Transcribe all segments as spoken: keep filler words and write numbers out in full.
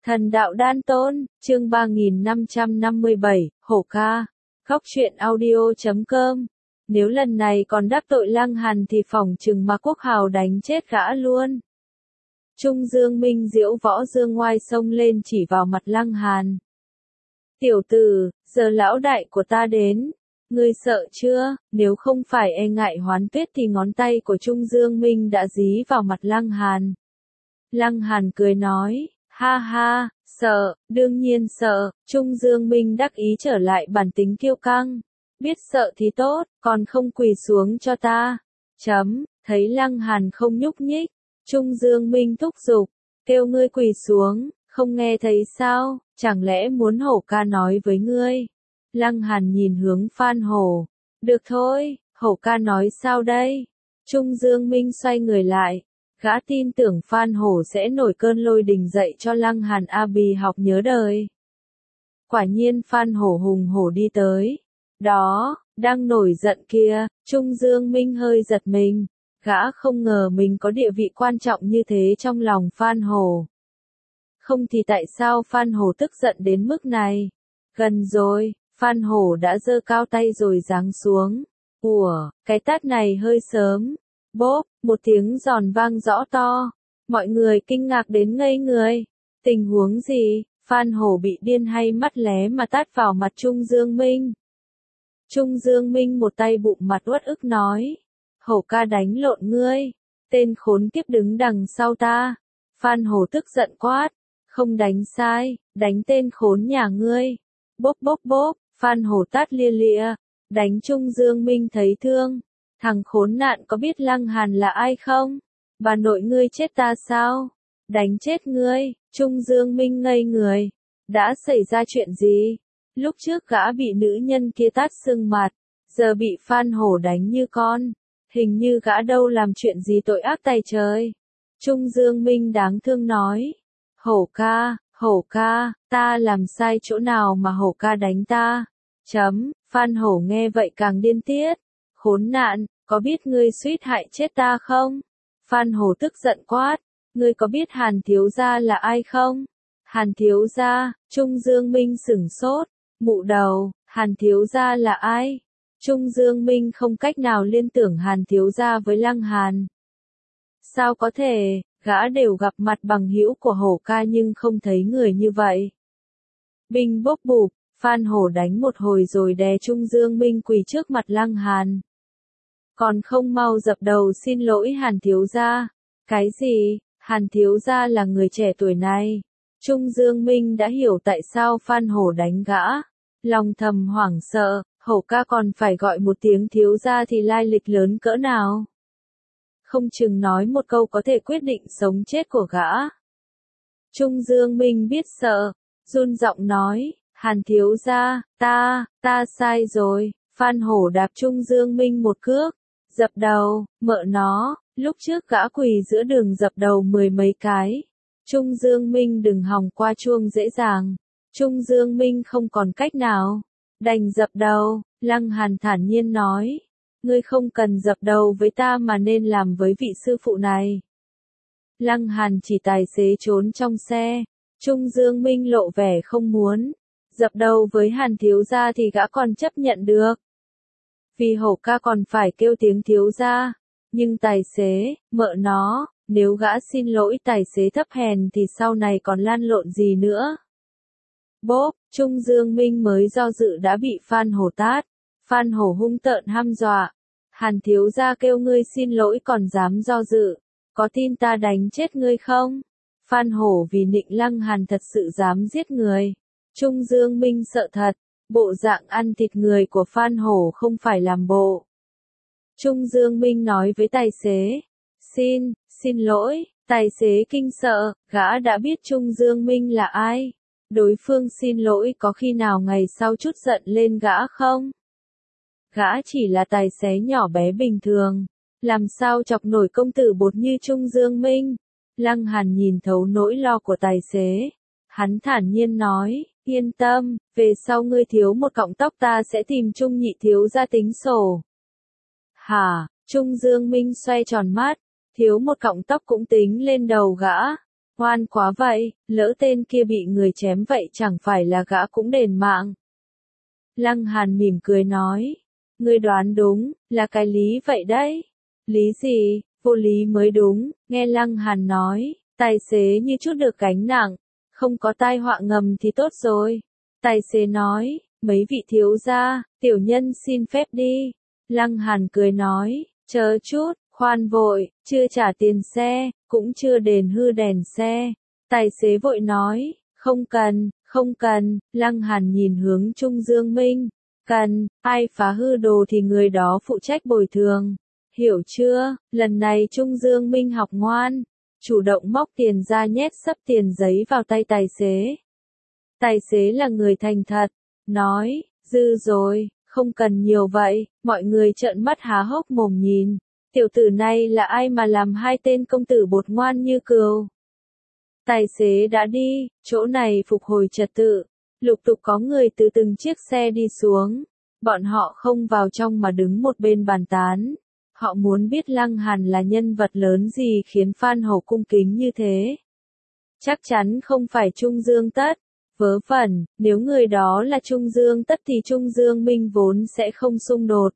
Thần đạo đan tôn, chương ba nghìn năm trăm năm mươi bảy, Hổ ca. Góc truyện audio chấm com. Nếu lần này còn đắc tội Lăng Hàn thì phỏng chừng mà Quốc Hào đánh chết gã luôn. Trung Dương Minh diễu võ dương ngoai xông lên chỉ vào mặt Lăng Hàn. Tiểu tử, giờ lão đại của ta đến. Ngươi sợ chưa? Nếu không phải e ngại Hoán Tuyết thì ngón tay của Trung Dương Minh đã dí vào mặt Lăng Hàn. Lăng Hàn cười nói, ha ha, sợ, đương nhiên sợ. Trung Dương Minh đắc ý trở lại bản tính kiêu căng. Biết sợ thì tốt, còn không quỳ xuống cho ta. Chấm, thấy Lăng Hàn không nhúc nhích. Trung Dương Minh thúc giục, kêu ngươi quỳ xuống, không nghe thấy sao, chẳng lẽ muốn Hổ ca nói với ngươi? Lăng Hàn nhìn hướng Phan Hổ, được thôi, Hổ ca nói sao đây? Trung Dương Minh xoay người lại, gã tin tưởng Phan Hổ sẽ nổi cơn lôi đình dậy cho Lăng Hàn A Bì học nhớ đời. Quả nhiên Phan Hổ hùng hổ đi tới, đó, đang nổi giận kia, Trung Dương Minh hơi giật mình. Gã không ngờ mình có địa vị quan trọng như thế trong lòng Phan Hổ. Không thì tại sao Phan Hổ tức giận đến mức này? Gần rồi, Phan Hổ đã giơ cao tay rồi giáng xuống. Ủa, cái tát này hơi sớm. Bốp, một tiếng giòn vang rõ to. Mọi người kinh ngạc đến ngây người. Tình huống gì? Phan Hổ bị điên hay mắt lé mà tát vào mặt Trung Dương Minh? Trung Dương Minh một tay bụng mặt uất ức nói. Hổ ca đánh lộn ngươi, tên khốn kiếp đứng đằng sau ta. Phan Hổ tức giận quát, không đánh sai, đánh tên khốn nhà ngươi. Bốp bốp bốp, Phan Hổ tát lia lịa, đánh Trung Dương Minh thấy thương. Thằng khốn nạn có biết Lăng Hàn là ai không? Bà nội ngươi chết ta sao? Đánh chết ngươi. Trung Dương Minh ngây người. Đã xảy ra chuyện gì? Lúc trước gã bị nữ nhân kia tát sưng mặt, giờ bị Phan Hổ đánh như con. Hình như gã đâu làm chuyện gì tội ác tày trời. Trung Dương Minh đáng thương nói. Hổ ca, Hổ ca, ta làm sai chỗ nào mà Hổ ca đánh ta? Chấm, Phan Hổ nghe vậy càng điên tiết. Khốn nạn, có biết ngươi suýt hại chết ta không? Phan Hổ tức giận quát. Ngươi có biết Hàn thiếu gia là ai không? Hàn thiếu gia, Trung Dương Minh sửng sốt. Mụ đầu, Hàn thiếu gia là ai? Trung Dương Minh không cách nào liên tưởng Hàn thiếu gia với Lăng Hàn. Sao có thể, gã đều gặp mặt bằng hữu của Hổ ca nhưng không thấy người như vậy. Binh bốc bụp, Phan Hổ đánh một hồi rồi đè Trung Dương Minh quỳ trước mặt Lăng Hàn. Còn không mau dập đầu xin lỗi Hàn thiếu gia. Cái gì, Hàn thiếu gia là người trẻ tuổi này. Trung Dương Minh đã hiểu tại sao Phan Hổ đánh gã. Lòng thầm hoảng sợ. Hổ ca còn phải gọi một tiếng thiếu gia thì lai lịch lớn cỡ nào. Không chừng nói một câu có thể quyết định sống chết của gã. Trung Dương Minh biết sợ, run giọng nói, Hàn thiếu gia, ta, ta sai rồi. Phan Hổ đạp Trung Dương Minh một cước, dập đầu, mợ nó, lúc trước gã quỳ giữa đường dập đầu mười mấy cái. Trung Dương Minh đừng hòng qua chuông dễ dàng. Trung Dương Minh không còn cách nào. Đành dập đầu, Lăng Hàn thản nhiên nói. Ngươi không cần dập đầu với ta mà nên làm với vị sư phụ này. Lăng Hàn chỉ tài xế trốn trong xe. Trung Dương Minh lộ vẻ không muốn. Dập đầu với Hàn thiếu gia thì gã còn chấp nhận được. Vì Hổ ca còn phải kêu tiếng thiếu gia. Nhưng tài xế, mợ nó, nếu gã xin lỗi tài xế thấp hèn thì sau này còn lan lộn gì nữa. Bốp, Trung Dương Minh mới do dự đã bị Phan Hổ tát. Phan Hổ hung tợn hăm dọa. Hàn thiếu gia kêu ngươi xin lỗi còn dám do dự. Có tin ta đánh chết ngươi không? Phan Hổ vì nịnh Lăng Hàn thật sự dám giết người. Trung Dương Minh sợ thật. Bộ dạng ăn thịt người của Phan Hổ không phải làm bộ. Trung Dương Minh nói với tài xế. Xin, xin lỗi. Tài xế kinh sợ, gã đã biết Trung Dương Minh là ai. Đối phương xin lỗi có khi nào ngày sau chút giận lên gã không? Gã chỉ là tài xế nhỏ bé bình thường. Làm sao chọc nổi công tử bột như Trung Dương Minh? Lăng Hàn nhìn thấu nỗi lo của tài xế. Hắn thản nhiên nói, yên tâm, về sau ngươi thiếu một cọng tóc ta sẽ tìm Trung nhị thiếu ra tính sổ. Hả? Trung Dương Minh xoay tròn mắt. Thiếu một cọng tóc cũng tính lên đầu gã. Oan quá vậy, lỡ tên kia bị người chém vậy chẳng phải là gã cũng đền mạng. Lăng Hàn mỉm cười nói, ngươi đoán đúng, là cái lý vậy đấy. Lý gì, vô lý mới đúng, nghe Lăng Hàn nói, tài xế như chút được gánh nặng, không có tai họa ngầm thì tốt rồi. Tài xế nói, mấy vị thiếu gia, tiểu nhân xin phép đi. Lăng Hàn cười nói, chờ chút, khoan vội, chưa trả tiền xe, cũng chưa đền hư đèn xe. Tài xế vội nói, không cần, không cần. Lăng Hàn nhìn hướng Trung Dương Minh, cần, ai phá hư đồ thì người đó phụ trách bồi thường. Hiểu chưa? Lần này Trung Dương Minh học ngoan, chủ động móc tiền ra nhét sấp tiền giấy vào tay tài xế. Tài xế là người thành thật, nói, dư rồi, không cần nhiều vậy. Mọi người trợn mắt há hốc mồm nhìn, tiểu tử này là ai mà làm hai tên công tử bột ngoan như cừu. Tài xế đã đi, chỗ này phục hồi trật tự, lục tục có người từ từng chiếc xe đi xuống. Bọn họ không vào trong mà đứng một bên bàn tán. Họ muốn biết Lăng Hàn là nhân vật lớn gì khiến Phan Hổ cung kính như thế. Chắc chắn không phải Trung Dương Tất. Vớ vẩn, nếu người đó là Trung Dương Tất thì Trung Dương Minh vốn sẽ không xung đột.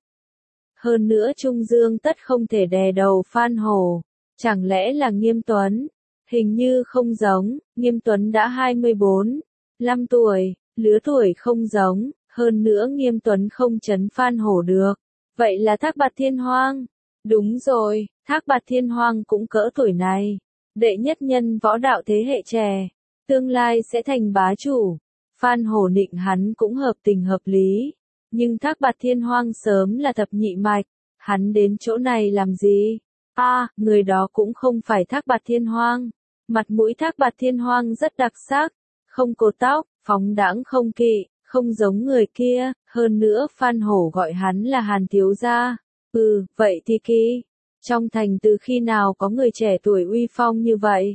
Hơn nữa Trung Dương Tất không thể đè đầu Phan Hổ. Chẳng lẽ là Nghiêm Tuấn? Hình như không giống, Nghiêm Tuấn đã hai mươi bốn, lăm tuổi, lứa tuổi không giống, hơn nữa Nghiêm Tuấn không trấn Phan Hổ được. Vậy là Thác Bạt Thiên Hoang. Đúng rồi, Thác Bạt Thiên Hoang cũng cỡ tuổi này. Đệ nhất nhân võ đạo thế hệ trẻ. Tương lai sẽ thành bá chủ. Phan Hổ nịnh hắn cũng hợp tình hợp lý. Nhưng Thác Bạt Thiên Hoang sớm là thập nhị mạch. Hắn đến chỗ này làm gì? A, à, người đó cũng không phải Thác Bạt Thiên Hoang. Mặt mũi Thác Bạt Thiên Hoang rất đặc sắc. Không cột tóc, phóng đãng không kỵ, không giống người kia. Hơn nữa Phan Hổ gọi hắn là Hàn thiếu gia. Ừ, vậy thì kỳ. Trong thành từ khi nào có người trẻ tuổi uy phong như vậy?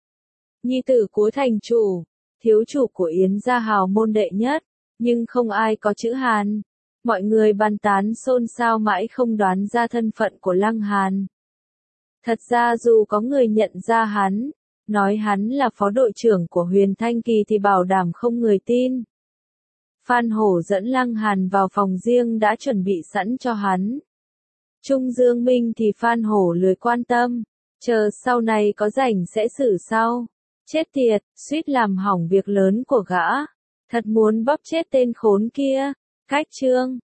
Nhi tử của thành chủ, thiếu chủ của Yến gia hào môn đệ nhất, nhưng không ai có chữ Hàn. Mọi người bàn tán xôn xao mãi không đoán ra thân phận của Lăng Hàn. Thật ra dù có người nhận ra hắn, nói hắn là phó đội trưởng của Huyền Thanh Kỳ thì bảo đảm không người tin. Phan Hổ dẫn Lăng Hàn vào phòng riêng đã chuẩn bị sẵn cho hắn. Trung Dương Minh thì Phan Hổ lười quan tâm, chờ sau này có rảnh sẽ xử sau. Chết tiệt, suýt làm hỏng việc lớn của gã. Thật muốn bóp chết tên khốn kia. Cách chương